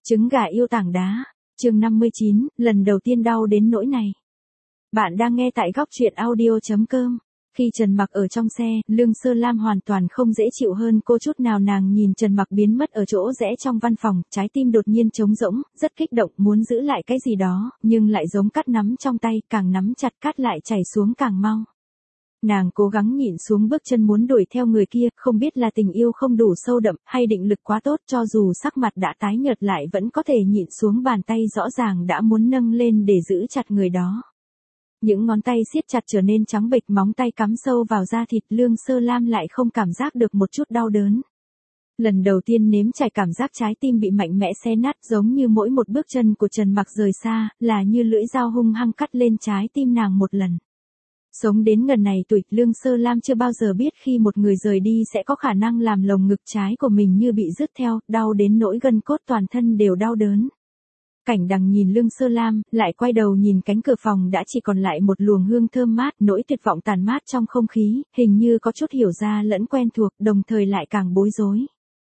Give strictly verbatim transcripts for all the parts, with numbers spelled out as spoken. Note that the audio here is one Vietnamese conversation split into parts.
Trứng gà yêu tảng đá, chương năm mươi chín, lần đầu tiên đau đến nỗi này. Bạn đang nghe tại góc truyện audio.com. Khi Trần Mặc ở trong xe, Lương Sơ Lam hoàn toàn không dễ chịu hơn cô chút nào. Nàng nhìn Trần Mặc biến mất ở chỗ rẽ trong văn phòng, trái tim đột nhiên trống rỗng, rất kích động, muốn giữ lại cái gì đó, nhưng lại giống cắt nắm trong tay, càng nắm chặt cắt lại chảy xuống càng mau. Nàng cố gắng nhịn xuống bước chân muốn đuổi theo người kia, không biết là tình yêu không đủ sâu đậm, hay định lực quá tốt, cho dù sắc mặt đã tái nhợt lại vẫn có thể nhịn xuống, bàn tay rõ ràng đã muốn nâng lên để giữ chặt người đó. Những ngón tay siết chặt trở nên trắng bệch, móng tay cắm sâu vào da thịt. Lương Sơ Lam lại không cảm giác được một chút đau đớn. Lần đầu tiên nếm trải cảm giác trái tim bị mạnh mẽ xé nát, giống như mỗi một bước chân của Trần Mặc rời xa, là như lưỡi dao hung hăng cắt lên trái tim nàng một lần. Sống đến ngần này tuổi, Lương Sơ Lam chưa bao giờ biết khi một người rời đi sẽ có khả năng làm lồng ngực trái của mình như bị rứt theo, đau đến nỗi gân cốt toàn thân đều đau đớn. Cảnh Đằng nhìn Lương Sơ Lam, lại quay đầu nhìn cánh cửa phòng đã chỉ còn lại một luồng hương thơm mát, nỗi tuyệt vọng tàn mát trong không khí, hình như có chút hiểu ra lẫn quen thuộc, đồng thời lại càng bối rối.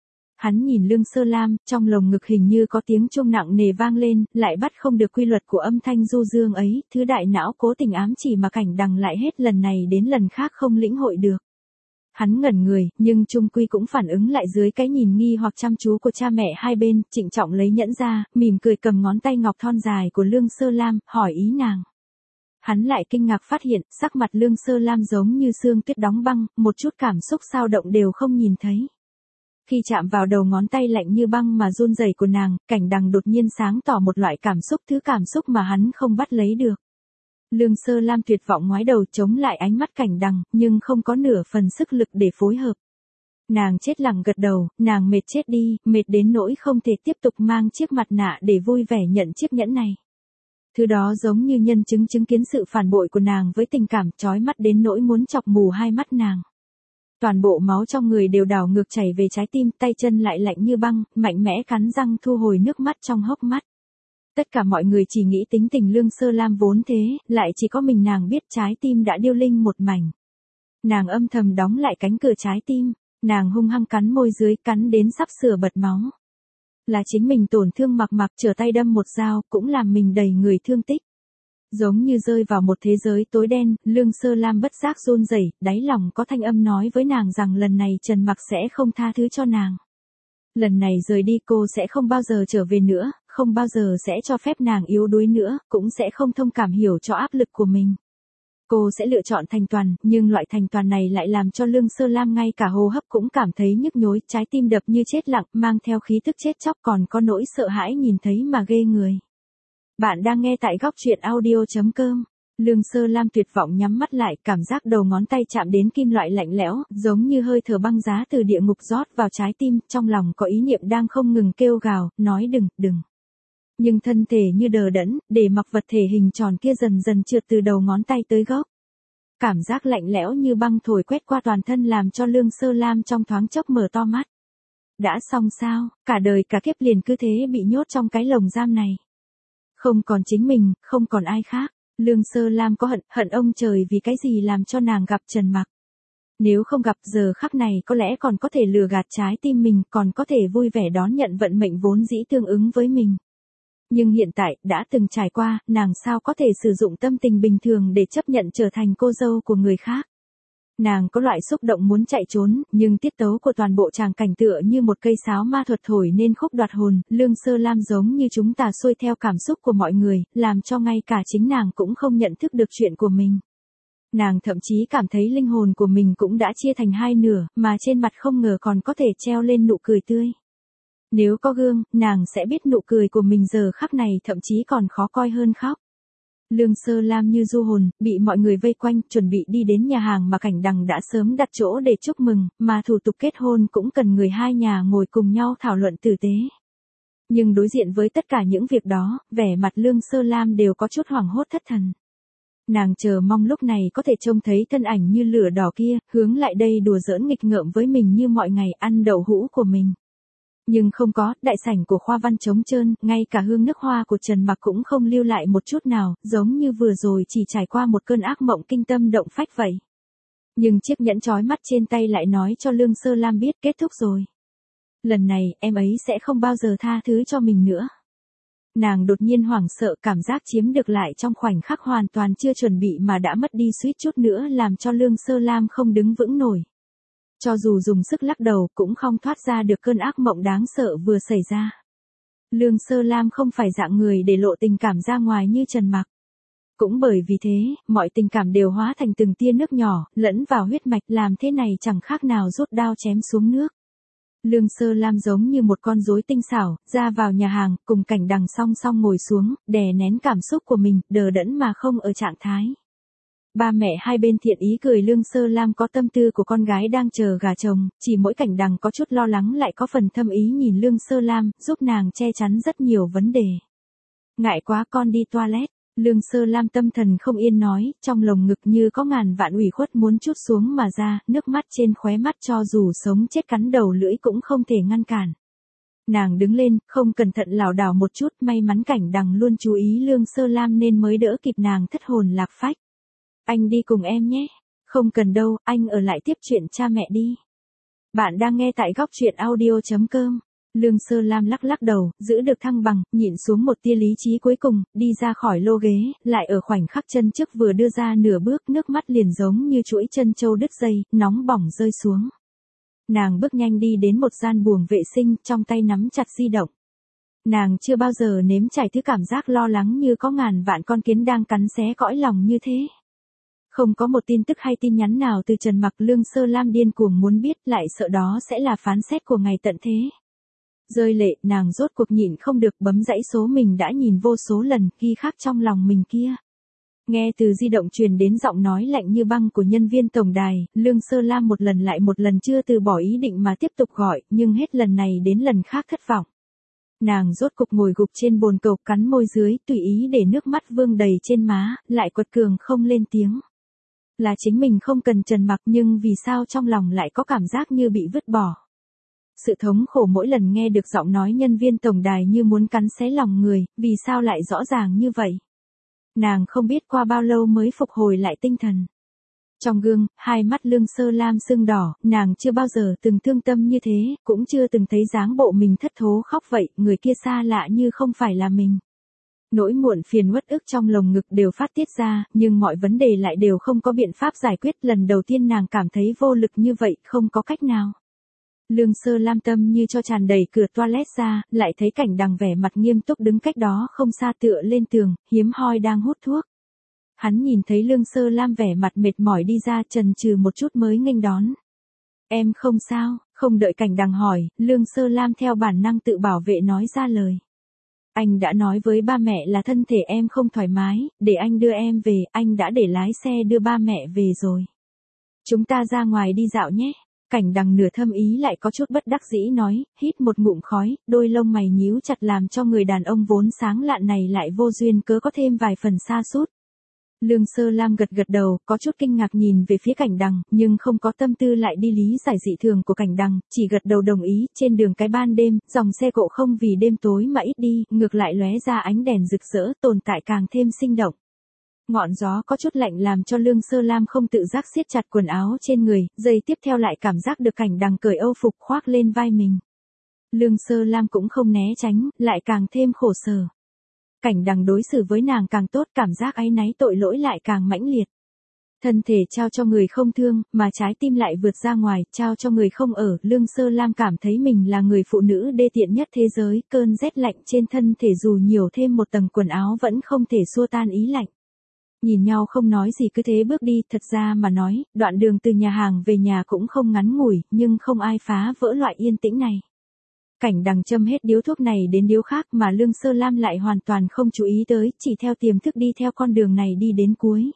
Hắn nhìn Lương Sơ Lam, trong lồng ngực hình như có tiếng chuông nặng nề vang lên, lại bắt không được quy luật của âm thanh du dương ấy, thứ đại não cố tình ám chỉ mà Cảnh Đằng lại hết lần này đến lần khác không lĩnh hội được. Hắn ngẩn người, nhưng chung quy cũng phản ứng lại dưới cái nhìn nghi hoặc chăm chú của cha mẹ hai bên, trịnh trọng lấy nhẫn ra, mỉm cười cầm ngón tay ngọc thon dài của Lương Sơ Lam, hỏi ý nàng. Hắn lại kinh ngạc phát hiện, sắc mặt Lương Sơ Lam giống như xương tuyết đóng băng, một chút cảm xúc dao động đều không nhìn thấy. Khi chạm vào đầu ngón tay lạnh như băng mà run rẩy của nàng, Cảnh Đằng đột nhiên sáng tỏ một loại cảm xúc, thứ cảm xúc mà hắn không bắt lấy được. Lương Sơ Lam tuyệt vọng ngoái đầu chống lại ánh mắt Cảnh Đằng, nhưng không có nửa phần sức lực để phối hợp. Nàng chết lặng gật đầu, nàng mệt chết đi, mệt đến nỗi không thể tiếp tục mang chiếc mặt nạ để vui vẻ nhận chiếc nhẫn này. Thứ đó giống như nhân chứng chứng kiến sự phản bội của nàng với tình cảm, chói mắt đến nỗi muốn chọc mù hai mắt nàng. Toàn bộ máu trong người đều đảo ngược chảy về trái tim, tay chân lại lạnh như băng, mạnh mẽ cắn răng thu hồi nước mắt trong hốc mắt. Tất cả mọi người chỉ nghĩ tính tình Lương Sơ Lam vốn thế, lại chỉ có mình nàng biết trái tim đã điêu linh một mảnh. Nàng âm thầm đóng lại cánh cửa trái tim, nàng hung hăng cắn môi dưới, cắn đến sắp sửa bật máu. Là chính mình tổn thương Mặc Mặc, trở tay đâm một dao, cũng làm mình đầy người thương tích. Giống như rơi vào một thế giới tối đen, Lương Sơ Lam bất giác run rẩy, đáy lòng có thanh âm nói với nàng rằng lần này Trần Mặc sẽ không tha thứ cho nàng. Lần này rời đi cô sẽ không bao giờ trở về nữa, không bao giờ sẽ cho phép nàng yếu đuối nữa, cũng sẽ không thông cảm hiểu cho áp lực của mình. Cô sẽ lựa chọn thành toàn, nhưng loại thành toàn này lại làm cho Lương Sơ Lam ngay cả hô hấp cũng cảm thấy nhức nhối, trái tim đập như chết lặng, mang theo khí tức chết chóc, còn có nỗi sợ hãi nhìn thấy mà ghê người. Bạn đang nghe tại góc truyện audio.com. Lương Sơ Lam tuyệt vọng nhắm mắt lại, cảm giác đầu ngón tay chạm đến kim loại lạnh lẽo, giống như hơi thở băng giá từ địa ngục rót vào trái tim, trong lòng có ý niệm đang không ngừng kêu gào, nói đừng, đừng. Nhưng thân thể như đờ đẫn, để mặc vật thể hình tròn kia dần dần trượt từ đầu ngón tay tới gốc. Cảm giác lạnh lẽo như băng thổi quét qua toàn thân làm cho Lương Sơ Lam trong thoáng chốc mở to mắt. Đã xong sao, cả đời cả kiếp liền cứ thế bị nhốt trong cái lồng giam này. Không còn chính mình, không còn ai khác. Lương Sơ Lam có hận, hận ông trời vì cái gì làm cho nàng gặp Trần Mặc. Nếu không gặp giờ khắc này có lẽ còn có thể lừa gạt trái tim mình, còn có thể vui vẻ đón nhận vận mệnh vốn dĩ tương ứng với mình. Nhưng hiện tại, đã từng trải qua, nàng sao có thể sử dụng tâm tình bình thường để chấp nhận trở thành cô dâu của người khác. Nàng có loại xúc động muốn chạy trốn, nhưng tiết tấu của toàn bộ tràng cảnh tựa như một cây sáo ma thuật thổi nên khúc đoạt hồn. Lương Sơ Lam giống như chúng ta xuôi theo cảm xúc của mọi người, làm cho ngay cả chính nàng cũng không nhận thức được chuyện của mình. Nàng thậm chí cảm thấy linh hồn của mình cũng đã chia thành hai nửa, mà trên mặt không ngờ còn có thể treo lên nụ cười tươi. Nếu có gương, nàng sẽ biết nụ cười của mình giờ khắc này thậm chí còn khó coi hơn khóc. Lương Sơ Lam như du hồn, bị mọi người vây quanh, chuẩn bị đi đến nhà hàng mà Cảnh Đằng đã sớm đặt chỗ để chúc mừng, mà thủ tục kết hôn cũng cần người hai nhà ngồi cùng nhau thảo luận tử tế. Nhưng đối diện với tất cả những việc đó, vẻ mặt Lương Sơ Lam đều có chút hoảng hốt thất thần. Nàng chờ mong lúc này có thể trông thấy thân ảnh như lửa đỏ kia, hướng lại đây đùa giỡn nghịch ngợm với mình như mọi ngày, ăn đậu hũ của mình. Nhưng không có, đại sảnh của khoa văn trống trơn, ngay cả hương nước hoa của Trần Mặc cũng không lưu lại một chút nào, giống như vừa rồi chỉ trải qua một cơn ác mộng kinh tâm động phách vậy. Nhưng chiếc nhẫn chói mắt trên tay lại nói cho Lương Sơ Lam biết kết thúc rồi. Lần này, em ấy sẽ không bao giờ tha thứ cho mình nữa. Nàng đột nhiên hoảng sợ, cảm giác chiếm được lại trong khoảnh khắc hoàn toàn chưa chuẩn bị mà đã mất đi suýt chút nữa làm cho Lương Sơ Lam không đứng vững nổi. Cho dù dùng sức lắc đầu cũng không thoát ra được cơn ác mộng đáng sợ vừa xảy ra. Lương Sơ Lam không phải dạng người để lộ tình cảm ra ngoài như Trần Mặc. Cũng bởi vì thế, mọi tình cảm đều hóa thành từng tia nước nhỏ, lẫn vào huyết mạch, làm thế này chẳng khác nào rút đao chém xuống nước. Lương Sơ Lam giống như một con rối tinh xảo, ra vào nhà hàng, cùng Cảnh Đằng song song ngồi xuống, đè nén cảm xúc của mình, đờ đẫn mà không ở trạng thái. Ba mẹ hai bên thiện ý cười Lương Sơ Lam có tâm tư của con gái đang chờ gà chồng, chỉ mỗi Cảnh Đằng có chút lo lắng lại có phần thâm ý nhìn Lương Sơ Lam, giúp nàng che chắn rất nhiều vấn đề. Ngại quá con đi toilet. Lương Sơ Lam tâm thần không yên nói, trong lồng ngực như có ngàn vạn ủy khuất muốn trút xuống mà ra, nước mắt trên khóe mắt cho dù sống chết cắn đầu lưỡi cũng không thể ngăn cản. Nàng đứng lên, không cẩn thận lảo đảo một chút, may mắn Cảnh Đằng luôn chú ý Lương Sơ Lam nên mới đỡ kịp nàng thất hồn lạc phách. Anh đi cùng em nhé. Không cần đâu, anh ở lại tiếp chuyện cha mẹ đi. Bạn đang nghe tại góc truyện audio chấm com. Lương Sơ Lam lắc lắc đầu, giữ được thăng bằng, nhịn xuống một tia lý trí cuối cùng, đi ra khỏi lô ghế, lại ở khoảnh khắc chân trước vừa đưa ra nửa bước, nước mắt liền giống như chuỗi chân châu đứt dây, nóng bỏng rơi xuống. Nàng bước nhanh đi đến một gian buồng vệ sinh, trong tay nắm chặt di động. Nàng chưa bao giờ nếm trải thứ cảm giác lo lắng như có ngàn vạn con kiến đang cắn xé cõi lòng như thế. Không có một tin tức hay tin nhắn nào từ Trần Mặc. Lương Sơ Lam điên cuồng muốn biết, lại sợ đó sẽ là phán xét của ngày tận thế. Rơi lệ, nàng rốt cuộc nhịn không được bấm dãy số mình đã nhìn vô số lần, ghi khắc trong lòng mình kia. Nghe từ di động truyền đến giọng nói lạnh như băng của nhân viên tổng đài, Lương Sơ Lam một lần lại một lần chưa từ bỏ ý định mà tiếp tục gọi, nhưng hết lần này đến lần khác thất vọng. Nàng rốt cục ngồi gục trên bồn cầu, cắn môi dưới, tùy ý để nước mắt vương đầy trên má, lại quật cường không lên tiếng. Là chính mình không cần Trần Mặc, nhưng vì sao trong lòng lại có cảm giác như bị vứt bỏ. Sự thống khổ mỗi lần nghe được giọng nói nhân viên tổng đài như muốn cắn xé lòng người, vì sao lại rõ ràng như vậy. Nàng không biết qua bao lâu mới phục hồi lại tinh thần. Trong gương, hai mắt Lương Sơ Lam sưng đỏ, nàng chưa bao giờ từng thương tâm như thế, cũng chưa từng thấy dáng bộ mình thất thố khóc vậy, người kia xa lạ như không phải là mình. Nỗi muộn phiền uất ức trong lồng ngực đều phát tiết ra, nhưng mọi vấn đề lại đều không có biện pháp giải quyết. Lần đầu tiên nàng cảm thấy vô lực như vậy, không có cách nào. Lương Sơ Lam tâm như cho tràn đầy cửa toilet ra, lại thấy Cảnh Đằng vẻ mặt nghiêm túc đứng cách đó không xa tựa lên tường, hiếm hoi đang hút thuốc. Hắn nhìn thấy Lương Sơ Lam vẻ mặt mệt mỏi đi ra, chần chừ một chút mới nghênh đón. Em không sao. Không đợi Cảnh Đằng hỏi, Lương Sơ Lam theo bản năng tự bảo vệ nói ra lời. Anh đã nói với ba mẹ là thân thể em không thoải mái, để anh đưa em về, anh đã để lái xe đưa ba mẹ về rồi. Chúng ta ra ngoài đi dạo nhé. Cảnh Đằng nửa thâm ý lại có chút bất đắc dĩ nói, hít một ngụm khói, đôi lông mày nhíu chặt làm cho người đàn ông vốn sáng lạn này lại vô duyên cớ có thêm vài phần sa sút. Lương Sơ Lam gật gật đầu, có chút kinh ngạc nhìn về phía Cảnh Đằng, nhưng không có tâm tư lại đi lý giải dị thường của Cảnh Đằng, chỉ gật đầu đồng ý. Trên đường cái ban đêm, dòng xe cộ không vì đêm tối mà ít đi, ngược lại lóe ra ánh đèn rực rỡ, tồn tại càng thêm sinh động. Ngọn gió có chút lạnh làm cho Lương Sơ Lam không tự giác siết chặt quần áo trên người, giây tiếp theo lại cảm giác được Cảnh Đằng cởi âu phục khoác lên vai mình. Lương Sơ Lam cũng không né tránh, lại càng thêm khổ sở. Cảnh Đằng đối xử với nàng càng tốt, cảm giác áy náy tội lỗi lại càng mãnh liệt. Thân thể trao cho người không thương, mà trái tim lại vượt ra ngoài, trao cho người không ở. Lương Sơ Lam cảm thấy mình là người phụ nữ đê tiện nhất thế giới, cơn rét lạnh trên thân thể dù nhiều thêm một tầng quần áo vẫn không thể xua tan ý lạnh. Nhìn nhau không nói gì cứ thế bước đi, thật ra mà nói, đoạn đường từ nhà hàng về nhà cũng không ngắn ngủi, nhưng không ai phá vỡ loại yên tĩnh này. Cảnh Đằng châm hết điếu thuốc này đến điếu khác mà Lương Sơ Lam lại hoàn toàn không chú ý tới, chỉ theo tiềm thức đi theo con đường này đi đến cuối.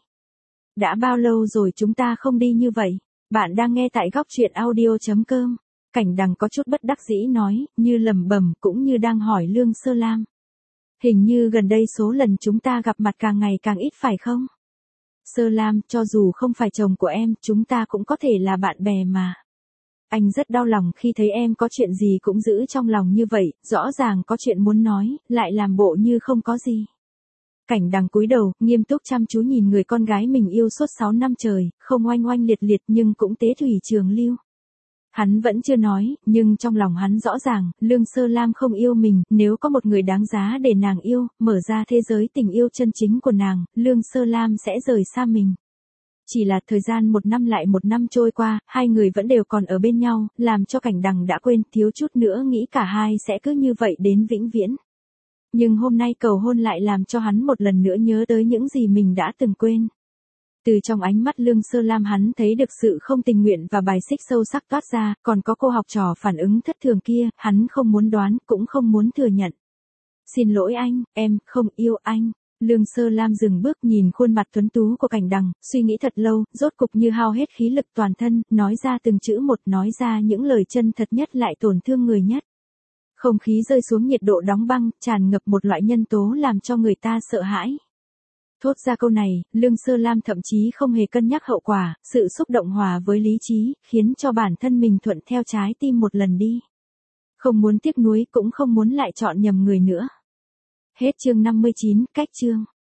Đã bao lâu rồi chúng ta không đi như vậy? Bạn đang nghe tại góc truyện audio chấm com. Cảnh Đằng có chút bất đắc dĩ nói, như lẩm bẩm cũng như đang hỏi Lương Sơ Lam. Hình như gần đây số lần chúng ta gặp mặt càng ngày càng ít phải không? Sơ Lam, cho dù không phải chồng của em, chúng ta cũng có thể là bạn bè mà. Anh rất đau lòng khi thấy em có chuyện gì cũng giữ trong lòng như vậy, rõ ràng có chuyện muốn nói, lại làm bộ như không có gì. Cảnh Đằng cúi đầu, nghiêm túc chăm chú nhìn người con gái mình yêu suốt sáu năm trời, không oanh oanh liệt liệt nhưng cũng tế thủy trường lưu. Hắn vẫn chưa nói, nhưng trong lòng hắn rõ ràng, Lương Sơ Lam không yêu mình, nếu có một người đáng giá để nàng yêu, mở ra thế giới tình yêu chân chính của nàng, Lương Sơ Lam sẽ rời xa mình. Chỉ là thời gian một năm lại một năm trôi qua, hai người vẫn đều còn ở bên nhau, làm cho Cảnh Đằng đã quên, thiếu chút nữa nghĩ cả hai sẽ cứ như vậy đến vĩnh viễn. Nhưng hôm nay cầu hôn lại làm cho hắn một lần nữa nhớ tới những gì mình đã từng quên. Từ trong ánh mắt Lương Sơ Lam hắn thấy được sự không tình nguyện và bài xích sâu sắc toát ra, còn có cô học trò phản ứng thất thường kia, hắn không muốn đoán, cũng không muốn thừa nhận. Xin lỗi anh, em không yêu anh. Lương Sơ Lam dừng bước nhìn khuôn mặt tuấn tú của Cảnh Đằng, suy nghĩ thật lâu, rốt cục như hao hết khí lực toàn thân, nói ra từng chữ một, nói ra những lời chân thật nhất lại tổn thương người nhất. Không khí rơi xuống nhiệt độ đóng băng, tràn ngập một loại nhân tố làm cho người ta sợ hãi. Thốt ra câu này, Lương Sơ Lam thậm chí không hề cân nhắc hậu quả, sự xúc động hòa với lý trí, khiến cho bản thân mình thuận theo trái tim một lần đi. Không muốn tiếc nuối cũng không muốn lại chọn nhầm người nữa. Hết chương năm mươi chín, cách chương.